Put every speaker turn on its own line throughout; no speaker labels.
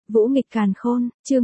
Vũ nghịch càn khôn, chương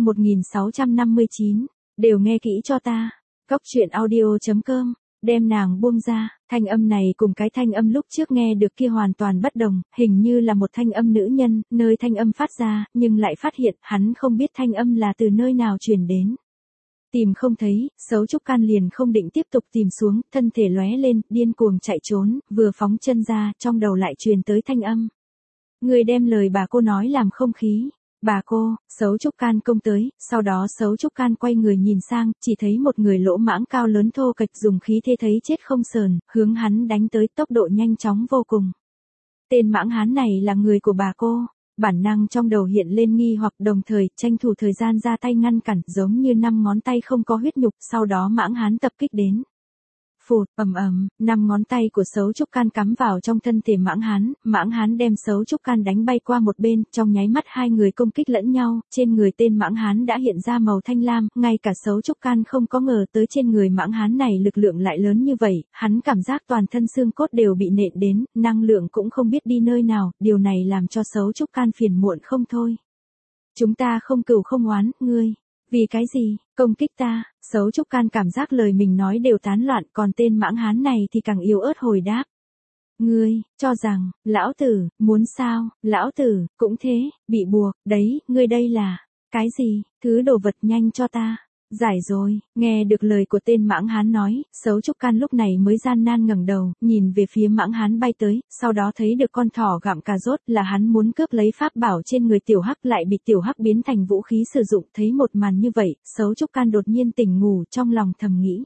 1659, đều nghe kỹ cho ta. Cóc truyện audio.com, đem nàng buông ra, thanh âm này cùng cái thanh âm lúc trước nghe được kia hoàn toàn bất đồng, hình như là một thanh âm nữ nhân, nơi thanh âm phát ra, nhưng lại phát hiện hắn không biết thanh âm là từ nơi nào truyền đến. Tìm không thấy, Sấu Trúc Can liền không định tiếp tục tìm xuống, thân thể lóe lên, điên cuồng chạy trốn, vừa phóng chân ra, trong đầu lại truyền tới thanh âm. Người đem lời bà cô nói làm không khí. Bà cô, Sấu Trúc Can công tới, sau đó Sấu Trúc Can quay người nhìn sang, chỉ thấy một người lỗ mãng cao lớn thô kệch dùng khí thế thấy chết không sờn, hướng hắn đánh tới tốc độ nhanh chóng vô cùng. Tên mãng hán này là người của bà cô, bản năng trong đầu hiện lên nghi hoặc đồng thời tranh thủ thời gian ra tay ngăn cản giống như 5 ngón tay không có huyết nhục, sau đó mãng hán tập kích đến. Phụt, ầm ầm, 5 ngón tay của Sấu Trúc Can cắm vào trong thân thể mãng hán đem Sấu Trúc Can đánh bay qua một bên, trong nháy mắt hai người công kích lẫn nhau, trên người tên mãng hán đã hiện ra màu thanh lam, ngay cả Sấu Trúc Can không có ngờ tới trên người mãng hán này lực lượng lại lớn như vậy, hắn cảm giác toàn thân xương cốt đều bị nện đến, năng lượng cũng không biết đi nơi nào, điều này làm cho Sấu Trúc Can phiền muộn không thôi. Chúng ta không cừu không oán, ngươi. Vì cái gì, công kích ta, Sấu Trúc Can cảm giác lời mình nói đều tán loạn, còn tên mãng hán này thì càng yếu ớt hồi đáp. Ngươi, cho rằng, lão tử, muốn sao, lão tử, cũng thế, bị buộc, đấy, ngươi đây là, cái gì, thứ đồ vật nhanh cho ta. Giải rồi, nghe được lời của tên mãng hán nói, Sấu Trúc Can lúc này mới gian nan ngẩng đầu, nhìn về phía mãng hán bay tới, sau đó thấy được con thỏ gặm cà rốt là hắn muốn cướp lấy pháp bảo trên người tiểu hắc lại bị tiểu hắc biến thành vũ khí sử dụng, thấy một màn như vậy, Sấu Trúc Can đột nhiên tỉnh ngủ trong lòng thầm nghĩ.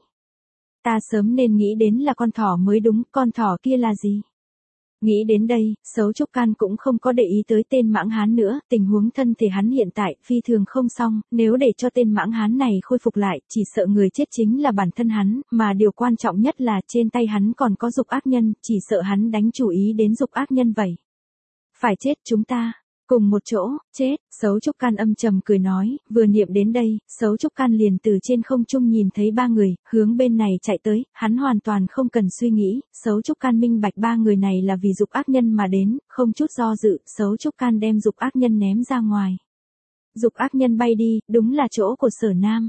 Ta sớm nên nghĩ đến là con thỏ mới đúng, con thỏ kia là gì? Nghĩ đến đây, Sấu Trúc Can cũng không có để ý tới tên mãng hán nữa, tình huống thân thể hắn hiện tại phi thường không xong, nếu để cho tên mãng hán này khôi phục lại, chỉ sợ người chết chính là bản thân hắn, mà điều quan trọng nhất là trên tay hắn còn có dục ác nhân, chỉ sợ hắn đánh chủ ý đến dục ác nhân vậy. Phải chết chúng ta. Cùng một chỗ, chết, Sấu Trúc Can âm trầm cười nói, vừa niệm đến đây, Sấu Trúc Can liền từ trên không trung nhìn thấy 3 người, hướng bên này chạy tới, hắn hoàn toàn không cần suy nghĩ, Sấu Trúc Can minh bạch 3 người này là vì dục ác nhân mà đến, không chút do dự, Sấu Trúc Can đem dục ác nhân ném ra ngoài. Dục ác nhân bay đi, đúng là chỗ của Sở Nam.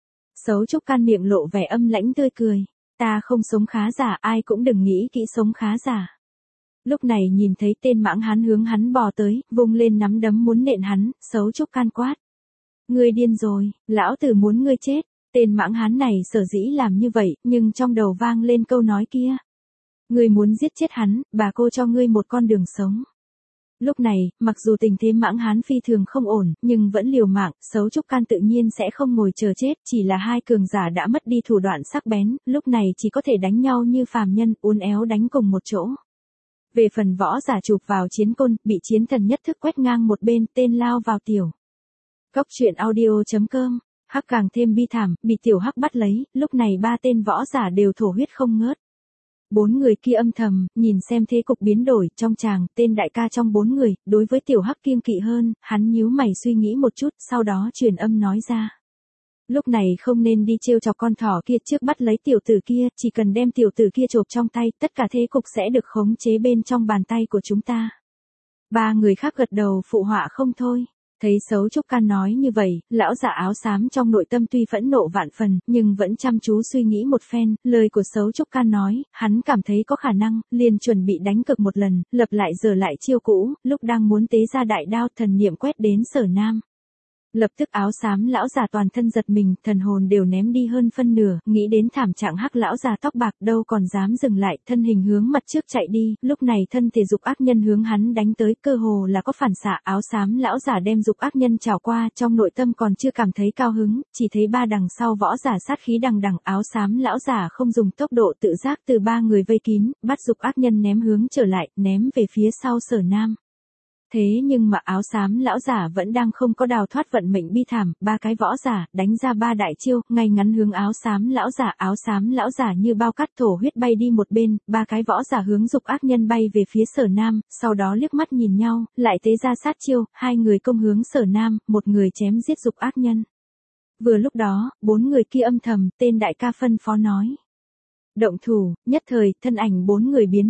Sấu Trúc Can miệng lộ vẻ âm lãnh tươi cười, ta không sống khá giả, ai cũng đừng nghĩ kỹ sống khá giả. Lúc này nhìn thấy tên mãng hán hướng hắn bò tới, vung lên nắm đấm muốn nện hắn, Sấu Trúc Can quát. Ngươi điên rồi, lão tử muốn ngươi chết, tên mãng hán này sở dĩ làm như vậy, nhưng trong đầu vang lên câu nói kia. Ngươi muốn giết chết hắn, bà cô cho ngươi một con đường sống. Lúc này, mặc dù tình thế mãng hán phi thường không ổn, nhưng vẫn liều mạng, Sấu Trúc Can tự nhiên sẽ không ngồi chờ chết, chỉ là hai cường giả đã mất đi thủ đoạn sắc bén, lúc này chỉ có thể đánh nhau như phàm nhân, uốn éo đánh cùng một chỗ. Về phần võ giả chụp vào chiến côn, bị chiến thần nhất thức quét ngang một bên, tên lao vào tiểu. Cóc truyện audio.com, hắc càng thêm bi thảm, bị tiểu hắc bắt lấy, lúc này 3 tên võ giả đều thổ huyết không ngớt. 4 người kia âm thầm, nhìn xem thế cục biến đổi, trong chàng, tên đại ca trong 4 người, đối với tiểu hắc kiêng kỵ hơn, hắn nhíu mày suy nghĩ một chút, sau đó truyền âm nói ra. Lúc này không nên đi trêu chọc con thỏ kia trước bắt lấy tiểu tử kia, chỉ cần đem tiểu tử kia chộp trong tay, tất cả thế cục sẽ được khống chế bên trong bàn tay của chúng ta. 3 người khác gật đầu phụ họa không thôi. Thấy Sấu Trúc Can nói như vậy, lão giả áo xám trong nội tâm tuy phẫn nộ vạn phần, nhưng vẫn chăm chú suy nghĩ một phen, lời của Sấu Trúc Can nói, hắn cảm thấy có khả năng, liền chuẩn bị đánh cược một lần, lập lại giờ lại chiêu cũ, lúc đang muốn tế ra đại đao thần niệm quét đến Sở Nam. Lập tức áo xám lão già toàn thân giật mình, thần hồn đều ném đi hơn phân nửa, nghĩ đến thảm trạng hắc lão già tóc bạc đâu còn dám dừng lại, thân hình hướng mặt trước chạy đi, lúc này thân thể dục ác nhân hướng hắn đánh tới, cơ hồ là có phản xạ, áo xám lão già đem dục ác nhân chảo qua, trong nội tâm còn chưa cảm thấy cao hứng, chỉ thấy 3 đằng sau võ giả sát khí đằng đằng, áo xám lão già không dùng tốc độ tự giác từ 3 người vây kín, bắt dục ác nhân ném hướng trở lại, ném về phía sau Sở Nam. Thế nhưng mà áo xám lão giả vẫn đang không có đào thoát vận mệnh bi thảm, 3 cái võ giả đánh ra 3 đại chiêu, ngay ngắn hướng áo xám lão giả như bao cát thổ huyết bay đi một bên, 3 cái võ giả hướng dục ác nhân bay về phía Sở Nam, sau đó liếc mắt nhìn nhau, lại tế ra sát chiêu, 2 người công hướng Sở Nam, 1 người chém giết dục ác nhân. Vừa lúc đó, 4 người kia âm thầm, tên đại ca phân phó nói. Động thủ, nhất thời, thân ảnh 4 người biến mất.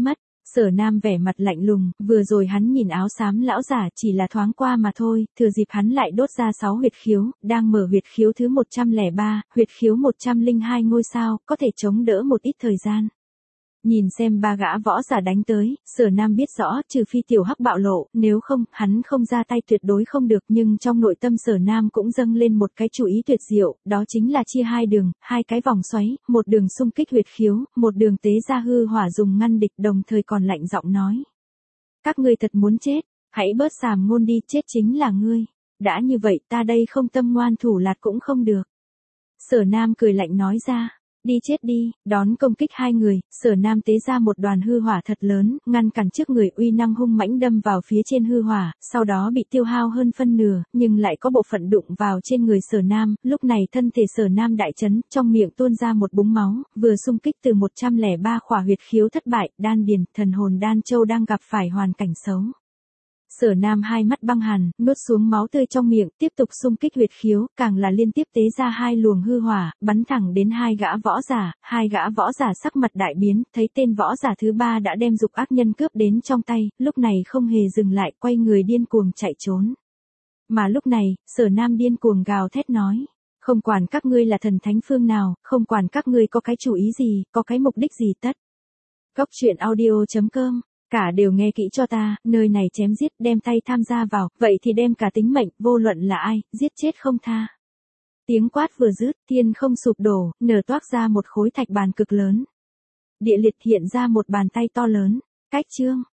Sở Nam vẻ mặt lạnh lùng, vừa rồi hắn nhìn áo xám lão giả chỉ là thoáng qua mà thôi, thừa dịp hắn lại đốt ra 6 huyệt khiếu, đang mở huyệt khiếu thứ 103, huyệt khiếu 102 ngôi sao, có thể chống đỡ một ít thời gian. Nhìn xem ba gã võ giả đánh tới, Sở Nam biết rõ trừ phi tiểu hắc bạo lộ, nếu không, hắn không ra tay tuyệt đối không được, nhưng trong nội tâm Sở Nam cũng dâng lên một cái chủ ý tuyệt diệu, đó chính là chia hai đường, hai cái vòng xoáy, một đường xung kích huyệt khiếu, một đường tế ra hư hỏa dùng ngăn địch, đồng thời còn lạnh giọng nói. Các ngươi thật muốn chết, hãy bớt sàm ngôn đi, chết chính là ngươi. Đã như vậy ta đây không tâm ngoan thủ lạt cũng không được. Sở Nam cười lạnh nói ra. Đi chết đi, đón công kích hai người, Sở Nam tế ra một đoàn hư hỏa thật lớn, ngăn cản trước người, uy năng hung mãnh đâm vào phía trên hư hỏa, sau đó bị tiêu hao hơn phân nửa, nhưng lại có bộ phận đụng vào trên người Sở Nam, lúc này thân thể Sở Nam đại chấn, trong miệng tuôn ra một búng máu, vừa xung kích từ 103 khỏa huyệt khiếu thất bại, đan điền, thần hồn đan châu đang gặp phải hoàn cảnh xấu. Sở Nam hai mắt băng hàn, nuốt xuống máu tươi trong miệng, tiếp tục xung kích huyệt khiếu, càng là liên tiếp tế ra hai luồng hư hỏa, bắn thẳng đến hai gã võ giả sắc mặt đại biến, thấy tên võ giả thứ ba đã đem dục ác nhân cướp đến trong tay, lúc này không hề dừng lại, quay người điên cuồng chạy trốn. Mà lúc này, Sở Nam điên cuồng gào thét nói, không quản các ngươi là thần thánh phương nào, không quản các ngươi có cái chủ ý gì, có cái mục đích gì tất. Góc truyện audio.com Cả đều nghe kỹ cho ta, nơi này chém giết, đem tay tham gia vào, vậy thì đem cả tính mệnh, vô luận là ai, giết chết không tha. Tiếng quát vừa dứt, thiên không sụp đổ, nở toác ra một khối thạch bàn cực lớn. Địa liệt hiện ra một bàn tay to lớn, cách chương.